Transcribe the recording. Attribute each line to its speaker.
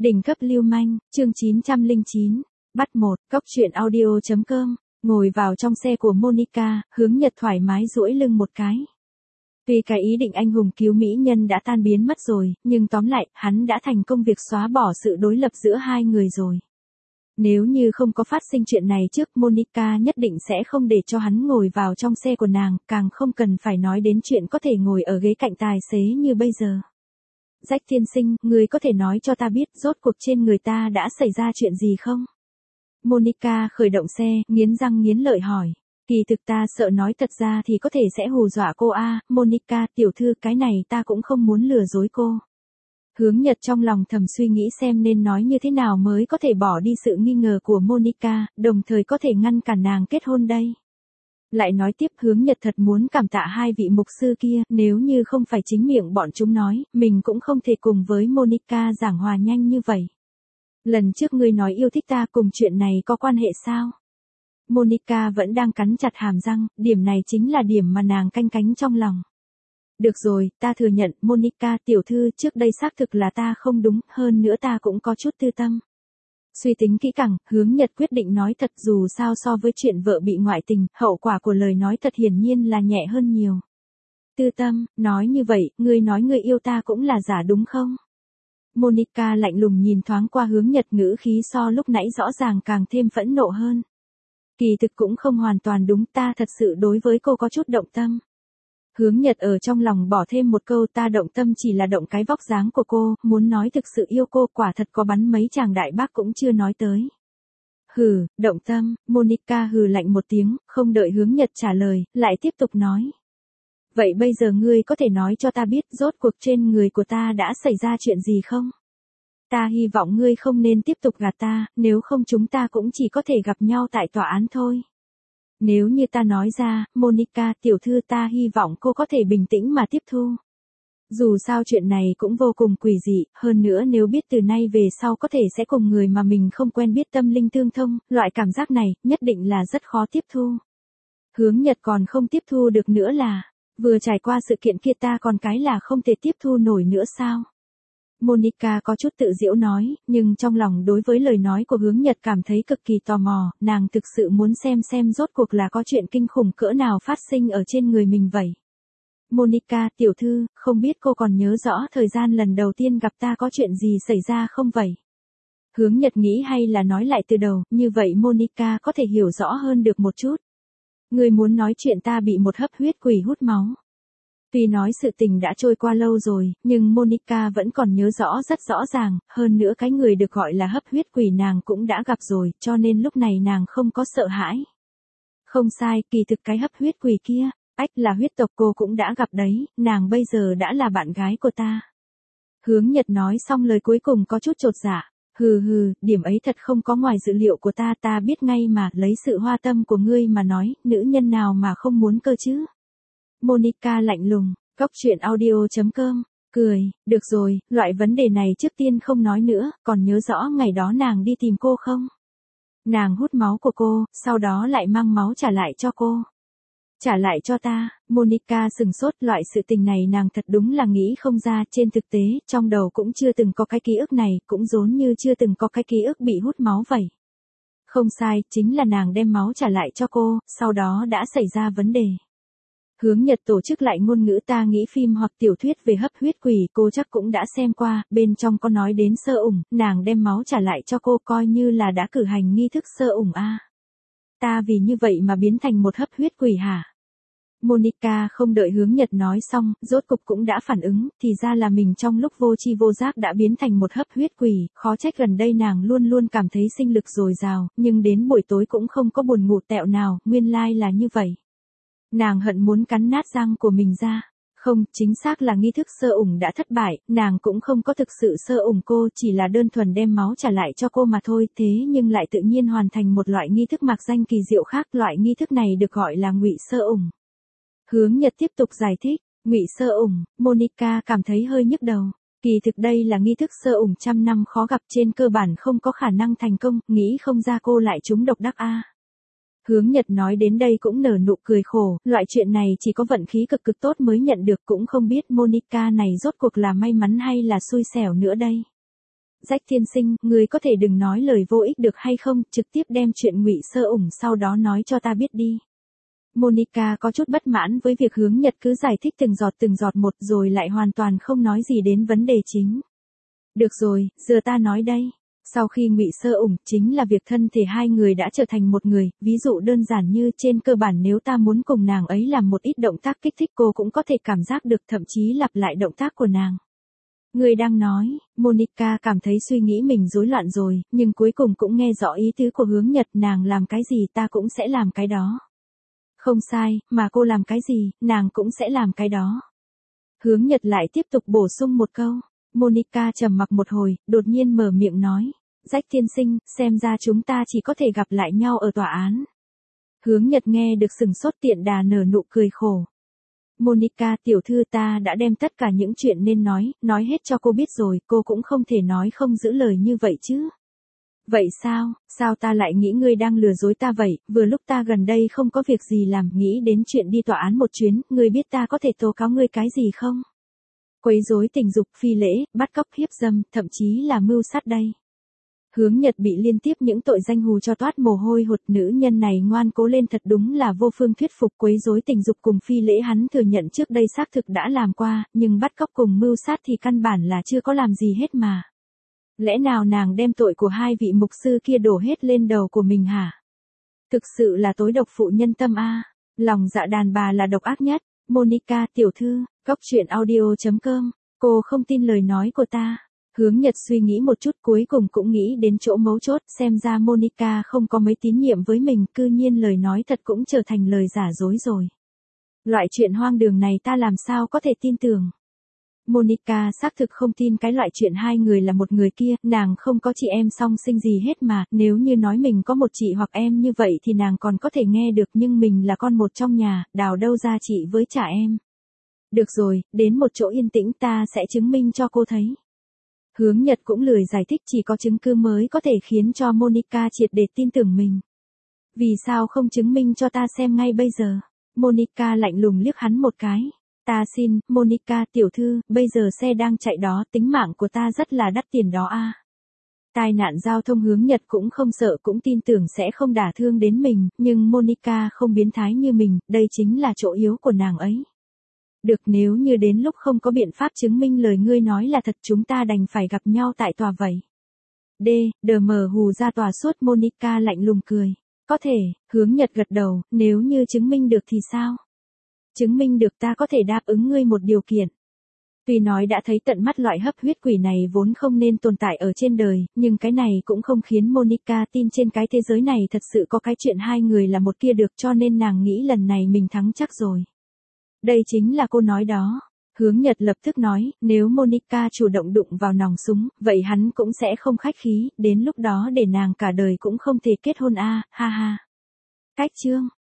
Speaker 1: Đỉnh cấp lưu manh, chương 909, bắt một, cốc truyện audio.com, ngồi vào trong xe của Monica, Hướng Nhật thoải mái duỗi lưng một cái. Tuy cái ý định anh hùng cứu mỹ nhân đã tan biến mất rồi, nhưng tóm lại, hắn đã thành công việc xóa bỏ sự đối lập giữa hai người rồi. Nếu như không có phát sinh chuyện này trước, Monica nhất định sẽ không để cho hắn ngồi vào trong xe của nàng, càng không cần phải nói đến chuyện có thể ngồi ở ghế cạnh tài xế như bây giờ. Jack tiên sinh, người có thể nói cho ta biết rốt cuộc trên người ta đã xảy ra chuyện gì không? Monica khởi động xe, nghiến răng nghiến lợi hỏi. Kỳ thực ta sợ nói thật ra thì có thể sẽ hù dọa cô Monica tiểu thư, cái này ta cũng không muốn lừa dối cô. Hướng Nhật trong lòng thầm suy nghĩ xem nên nói như thế nào mới có thể bỏ đi sự nghi ngờ của Monica, đồng thời có thể ngăn cản nàng kết hôn đây. Lại nói tiếp, Hướng Nhật thật muốn cảm tạ hai vị mục sư kia, nếu như không phải chính miệng bọn chúng nói, mình cũng không thể cùng với Monica giảng hòa nhanh như vậy. Lần trước ngươi nói yêu thích ta, cùng chuyện này có quan hệ sao? Monica vẫn đang cắn chặt hàm răng, điểm này chính là điểm mà nàng canh cánh trong lòng. Được rồi, ta thừa nhận, Monica tiểu thư, trước đây xác thực là ta không đúng, hơn nữa ta cũng có chút tư tâm. Suy tính kỹ càng, Hướng Nhật quyết định nói thật, dù sao so với chuyện vợ bị ngoại tình, hậu quả của lời nói thật hiển nhiên là nhẹ hơn nhiều. Tư tâm, nói như vậy, ngươi nói ngươi yêu ta cũng là giả đúng không? Monica lạnh lùng nhìn thoáng qua Hướng Nhật, ngữ khí so lúc nãy rõ ràng càng thêm phẫn nộ hơn. Kỳ thực cũng không hoàn toàn đúng, ta thật sự đối với cô có chút động tâm. Hướng Nhật ở trong lòng bỏ thêm một câu, ta động tâm chỉ là động cái vóc dáng của cô, muốn nói thực sự yêu cô quả thật có bắn mấy chàng đại bác cũng chưa nói tới. Hừ, động tâm, Monica hừ lạnh một tiếng, không đợi Hướng Nhật trả lời, lại tiếp tục nói. Vậy bây giờ ngươi có thể nói cho ta biết rốt cuộc trên người của ta đã xảy ra chuyện gì không? Ta hy vọng ngươi không nên tiếp tục gạt ta, nếu không chúng ta cũng chỉ có thể gặp nhau tại tòa án thôi. Nếu như ta nói ra, Monica tiểu thư, ta hy vọng cô có thể bình tĩnh mà tiếp thu. Dù sao chuyện này cũng vô cùng quỷ dị, hơn nữa nếu biết từ nay về sau có thể sẽ cùng người mà mình không quen biết tâm linh tương thông, loại cảm giác này, nhất định là rất khó tiếp thu. Hướng Nhật còn không tiếp thu được nữa là, vừa trải qua sự kiện kia ta còn cái là không thể tiếp thu nổi nữa sao? Monica có chút tự giễu nói, nhưng trong lòng đối với lời nói của Hướng Nhật cảm thấy cực kỳ tò mò, nàng thực sự muốn xem rốt cuộc là có chuyện kinh khủng cỡ nào phát sinh ở trên người mình vậy. Monica tiểu thư, không biết cô còn nhớ rõ thời gian lần đầu tiên gặp ta có chuyện gì xảy ra không vậy? Hướng Nhật nghĩ hay là nói lại từ đầu, như vậy Monica có thể hiểu rõ hơn được một chút. Người muốn nói chuyện ta bị một hấp huyết quỷ hút máu. Tuy nói sự tình đã trôi qua lâu rồi, nhưng Monica vẫn còn nhớ rõ rất rõ ràng, hơn nữa cái người được gọi là hấp huyết quỷ nàng cũng đã gặp rồi, cho nên lúc này nàng không có sợ hãi. Không sai, kỳ thực cái hấp huyết quỷ kia, là huyết tộc cô cũng đã gặp đấy, nàng bây giờ đã là bạn gái của ta. Hướng Nhật nói xong lời cuối cùng có chút chột dạ. Hừ, điểm ấy thật không có ngoài dự liệu của ta biết ngay mà, lấy sự hoa tâm của ngươi mà nói, nữ nhân nào mà không muốn cơ chứ? Monica lạnh lùng, cốc truyện audio.com, cười, được rồi, loại vấn đề này trước tiên không nói nữa, còn nhớ rõ ngày đó nàng đi tìm cô không? Nàng hút máu của cô, sau đó lại mang máu trả lại cho cô. Trả lại cho ta, Monica sừng sốt, loại sự tình này nàng thật đúng là nghĩ không ra, trên thực tế, trong đầu cũng chưa từng có cái ký ức này, cũng giống như chưa từng có cái ký ức bị hút máu vậy. Không sai, chính là nàng đem máu trả lại cho cô, sau đó đã xảy ra vấn đề. Hướng Nhật tổ chức lại ngôn ngữ, ta nghĩ phim hoặc tiểu thuyết về hấp huyết quỷ cô chắc cũng đã xem qua, bên trong có nói đến sơ ủng, nàng đem máu trả lại cho cô coi như là đã cử hành nghi thức sơ ủng Ta vì như vậy mà biến thành một hấp huyết quỷ hả? Monica không đợi Hướng Nhật nói xong, rốt cục cũng đã phản ứng, thì ra là mình trong lúc vô tri vô giác đã biến thành một hấp huyết quỷ, khó trách gần đây nàng luôn luôn cảm thấy sinh lực dồi dào, nhưng đến buổi tối cũng không có buồn ngủ tẹo nào, nguyên lai là như vậy. Nàng hận muốn cắn nát răng của mình ra. Không, chính xác là nghi thức sơ ủng đã thất bại, nàng cũng không có thực sự sơ ủng cô, chỉ là đơn thuần đem máu trả lại cho cô mà thôi, thế nhưng lại tự nhiên hoàn thành một loại nghi thức mạc danh kỳ diệu khác, loại nghi thức này được gọi là ngụy sơ ủng. Hướng Nhật tiếp tục giải thích, ngụy sơ ủng, Monica cảm thấy hơi nhức đầu. Kỳ thực đây là nghi thức sơ ủng trăm năm khó gặp, trên cơ bản không có khả năng thành công, nghĩ không ra cô lại trúng độc đắc Hướng Nhật nói đến đây cũng nở nụ cười khổ, loại chuyện này chỉ có vận khí cực tốt mới nhận được, cũng không biết Monica này rốt cuộc là may mắn hay là xui xẻo nữa đây. Rách tiên sinh, người có thể đừng nói lời vô ích được hay không, trực tiếp đem chuyện Ngụy Sơ Ủng sau đó nói cho ta biết đi. Monica có chút bất mãn với việc Hướng Nhật cứ giải thích từng giọt một rồi lại hoàn toàn không nói gì đến vấn đề chính. Được rồi, giờ ta nói đây. Sau khi Ngụy Sơ Ủng, chính là việc thân thể hai người đã trở thành một người, ví dụ đơn giản như trên cơ bản nếu ta muốn cùng nàng ấy làm một ít động tác kích thích cô cũng có thể cảm giác được, thậm chí lặp lại động tác của nàng. Người đang nói, Monica cảm thấy suy nghĩ mình rối loạn rồi, nhưng cuối cùng cũng nghe rõ ý tứ của Hướng Nhật, nàng làm cái gì ta cũng sẽ làm cái đó. Không sai, mà cô làm cái gì, nàng cũng sẽ làm cái đó. Hướng Nhật lại tiếp tục bổ sung một câu. Monica trầm mặc một hồi, đột nhiên mở miệng nói. Rách tiên sinh, xem ra chúng ta chỉ có thể gặp lại nhau ở tòa án. Hướng Nhật nghe được sừng sốt, tiện đà nở nụ cười khổ. Monica tiểu thư, ta đã đem tất cả những chuyện nên nói hết cho cô biết rồi, cô cũng không thể nói không giữ lời như vậy chứ. Vậy sao ta lại nghĩ ngươi đang lừa dối ta vậy, vừa lúc ta gần đây không có việc gì làm, nghĩ đến chuyện đi tòa án một chuyến, ngươi biết ta có thể tố cáo ngươi cái gì không? Quấy rối tình dục, phi lễ, bắt cóc, hiếp dâm, thậm chí là mưu sát đây. Hướng Nhật bị liên tiếp những tội danh hù cho toát mồ hôi hột, nữ nhân này ngoan cố lên thật đúng là vô phương thuyết phục. Quấy rối tình dục cùng phi lễ hắn thừa nhận trước đây xác thực đã làm qua, nhưng bắt cóc cùng mưu sát thì căn bản là chưa có làm gì hết mà. Lẽ nào nàng đem tội của hai vị mục sư kia đổ hết lên đầu của mình hả? Thực sự là tối độc phụ nhân tâm a. Lòng dạ đàn bà là độc ác nhất. Monica tiểu thư, coctruyện.audio.com, cô không tin lời nói của ta. Hướng Nhật suy nghĩ một chút cuối cùng cũng nghĩ đến chỗ mấu chốt, xem ra Monica không có mấy tín nhiệm với mình, cư nhiên lời nói thật cũng trở thành lời giả dối rồi. Loại chuyện hoang đường này ta làm sao có thể tin tưởng. Monica xác thực không tin cái loại chuyện hai người là một người kia, nàng không có chị em song sinh gì hết mà, nếu như nói mình có một chị hoặc em như vậy thì nàng còn có thể nghe được, nhưng mình là con một trong nhà, đào đâu ra chị với trả em. Được rồi, đến một chỗ yên tĩnh ta sẽ chứng minh cho cô thấy. Hướng Nhật cũng lười giải thích, chỉ có chứng cứ mới có thể khiến cho Monica triệt để tin tưởng mình. Vì sao không chứng minh cho ta xem ngay bây giờ? Monica lạnh lùng liếc hắn một cái. Ta xin, Monica tiểu thư, bây giờ xe đang chạy đó, tính mạng của ta rất là đắt tiền đó a. Tai nạn giao thông. Hướng Nhật cũng không sợ, cũng tin tưởng sẽ không đả thương đến mình, nhưng Monica không biến thái như mình, đây chính là chỗ yếu của nàng ấy. Được, nếu như đến lúc không có biện pháp chứng minh lời ngươi nói là thật, chúng ta đành phải gặp nhau tại tòa vậy. DM hù ra tòa suốt. Monica lạnh lùng cười. Có thể. Hướng Nhật gật đầu, nếu như chứng minh được thì sao? Chứng minh được ta có thể đáp ứng ngươi một điều kiện. Tuy nói đã thấy tận mắt loại hấp huyết quỷ này vốn không nên tồn tại ở trên đời, nhưng cái này cũng không khiến Monica tin trên cái thế giới này thật sự có cái chuyện hai người là một kia được, cho nên nàng nghĩ lần này mình thắng chắc rồi. Đây chính là cô nói đó. Hướng Nhật lập tức nói, nếu Monica chủ động đụng vào nòng súng, vậy hắn cũng sẽ không khách khí, đến lúc đó để nàng cả đời cũng không thể kết hôn a, ha ha. Cách chương.